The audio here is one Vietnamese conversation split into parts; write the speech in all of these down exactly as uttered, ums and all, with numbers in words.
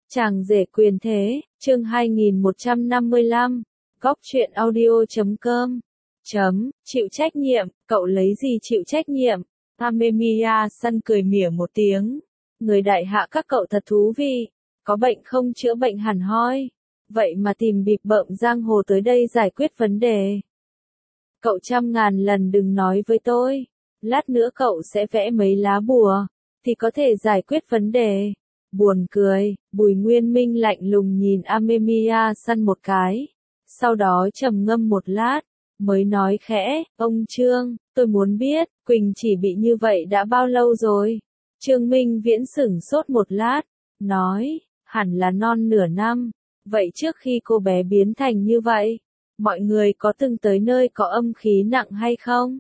Chàng rể quyền thế, chương hai nghìn một trăm năm mươi lăm, góc truyện audio chấm com. Chấm, chịu trách nhiệm, cậu lấy gì chịu trách nhiệm? Amemiya San cười mỉa một tiếng. Người đại hạ các cậu thật thú vị, có bệnh không chữa bệnh hẳn hoi. Vậy mà tìm bịp bợm giang hồ tới đây giải quyết vấn đề. Cậu trăm ngàn lần đừng nói với tôi, lát nữa cậu sẽ vẽ mấy lá bùa, thì có thể giải quyết vấn đề. Buồn cười, Bùi Nguyên Minh lạnh lùng nhìn Amemiya San một cái, sau đó trầm ngâm một lát, mới nói khẽ, ông Trương, tôi muốn biết, Quỳnh chỉ bị như vậy đã bao lâu rồi? Trương Minh Viễn sửng sốt một lát, nói, hẳn là non nửa năm, vậy trước khi cô bé biến thành như vậy, mọi người có từng tới nơi có âm khí nặng hay không?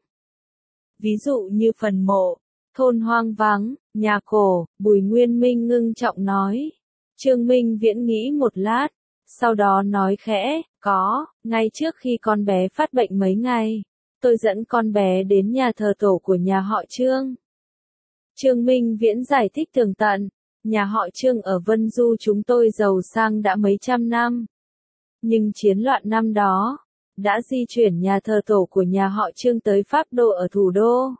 Ví dụ như phần mộ, thôn hoang vắng, nhà cổ, Bùi Nguyên Minh ngưng trọng nói. Trương Minh Viễn nghĩ một lát, sau đó nói khẽ, có, ngay trước khi con bé phát bệnh mấy ngày, tôi dẫn con bé đến nhà thờ tổ của nhà họ Trương. Trương Minh Viễn giải thích tường tận, nhà họ Trương ở Vân Du chúng tôi giàu sang đã mấy trăm năm. Nhưng chiến loạn năm đó, đã di chuyển nhà thờ tổ của nhà họ Trương tới Pháp Đô ở thủ đô.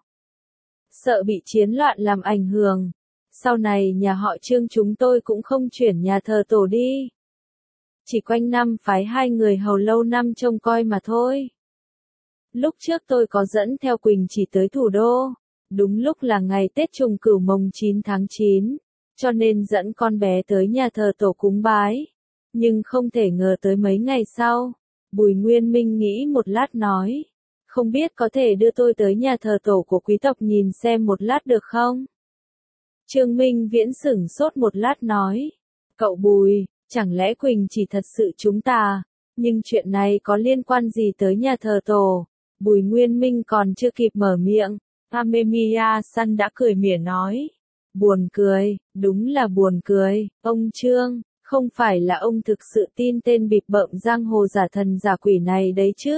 Sợ bị chiến loạn làm ảnh hưởng, sau này nhà họ Trương chúng tôi cũng không chuyển nhà thờ tổ đi. Chỉ quanh năm phái hai người hầu lâu năm trông coi mà thôi. Lúc trước tôi có dẫn theo Quỳnh chỉ tới thủ đô, đúng lúc là ngày Tết Trùng Cửu mồng chín tháng chín, cho nên dẫn con bé tới nhà thờ tổ cúng bái. Nhưng không thể ngờ tới mấy ngày sau, Bùi Nguyên Minh nghĩ một lát nói, không biết có thể đưa tôi tới nhà thờ tổ của quý tộc nhìn xem một lát được không? Trương Minh Viễn sửng sốt một lát nói, cậu Bùi, chẳng lẽ Quỳnh chỉ thật sự chúng ta, nhưng chuyện này có liên quan gì tới nhà thờ tổ? Bùi Nguyên Minh còn chưa kịp mở miệng, Amemiya San đã cười mỉa nói, buồn cười, đúng là buồn cười, ông Trương, không phải là ông thực sự tin tên bịp bợm giang hồ giả thần giả quỷ này đấy chứ?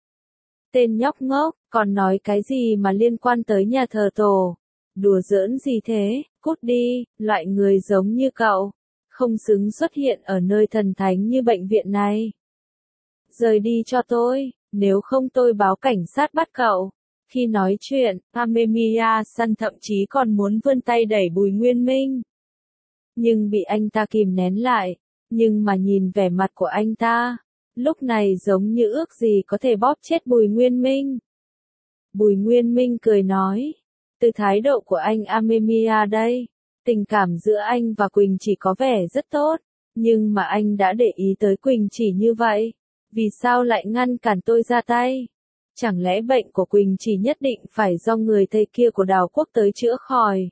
Tên nhóc ngốc, còn nói cái gì mà liên quan tới nhà thờ tổ? Đùa giỡn gì thế, cút đi, loại người giống như cậu, không xứng xuất hiện ở nơi thần thánh như bệnh viện này. Rời đi cho tôi, nếu không tôi báo cảnh sát bắt cậu. Khi nói chuyện, Amemiya San thậm chí còn muốn vươn tay đẩy Bùi Nguyên Minh. Nhưng bị anh ta kìm nén lại, nhưng mà nhìn vẻ mặt của anh ta, lúc này giống như ước gì có thể bóp chết Bùi Nguyên Minh. Bùi Nguyên Minh cười nói, từ thái độ của anh Amemiya đây, tình cảm giữa anh và Quỳnh chỉ có vẻ rất tốt, nhưng mà anh đã để ý tới Quỳnh chỉ như vậy, vì sao lại ngăn cản tôi ra tay? Chẳng lẽ bệnh của Quỳnh chỉ nhất định phải do người thầy kia của Đào Quốc tới chữa khỏi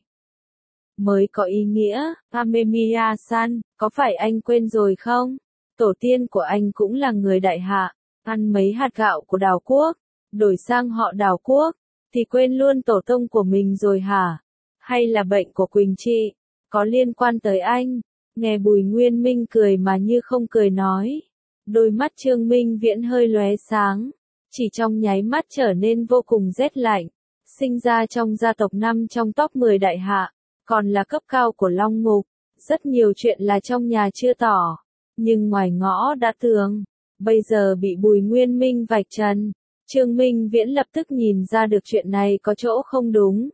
mới có ý nghĩa? Amemiya San, có phải anh quên rồi không? Tổ tiên của anh cũng là người đại hạ, ăn mấy hạt gạo của Đào Quốc, đổi sang họ Đào Quốc, thì quên luôn tổ tông của mình rồi hả? Hay là bệnh của Quỳnh chị, có liên quan tới anh? Nghe Bùi Nguyên Minh cười mà như không cười nói. Đôi mắt Trương Minh Viễn hơi lóe sáng, chỉ trong nháy mắt trở nên vô cùng rét lạnh. Sinh ra trong gia tộc năm trong top mười đại hạ, còn là cấp cao của Long Ngục. Rất nhiều chuyện là trong nhà chưa tỏ, nhưng ngoài ngõ đã tường. Bây giờ bị Bùi Nguyên Minh vạch trần, Trương Minh Viễn lập tức nhìn ra được chuyện này có chỗ không đúng.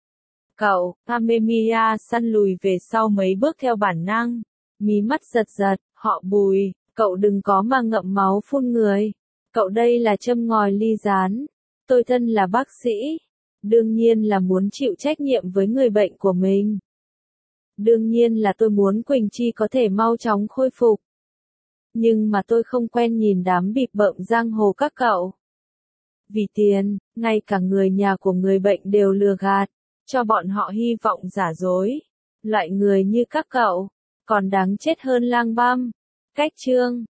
Cậu, Amemiya San lùi về sau mấy bước theo bản năng, mí mắt giật giật, họ Bùi, cậu đừng có mà ngậm máu phun người. Cậu đây là châm ngòi ly gián. Tôi thân là bác sĩ, đương nhiên là muốn chịu trách nhiệm với người bệnh của mình. Đương nhiên là tôi muốn Quỳnh Chi có thể mau chóng khôi phục. Nhưng mà tôi không quen nhìn đám bịp bợm giang hồ các cậu. Vì tiền, ngay cả người nhà của người bệnh đều lừa gạt, cho bọn họ hy vọng giả dối. Loại người như các cậu, còn đáng chết hơn lang băm. Cách chương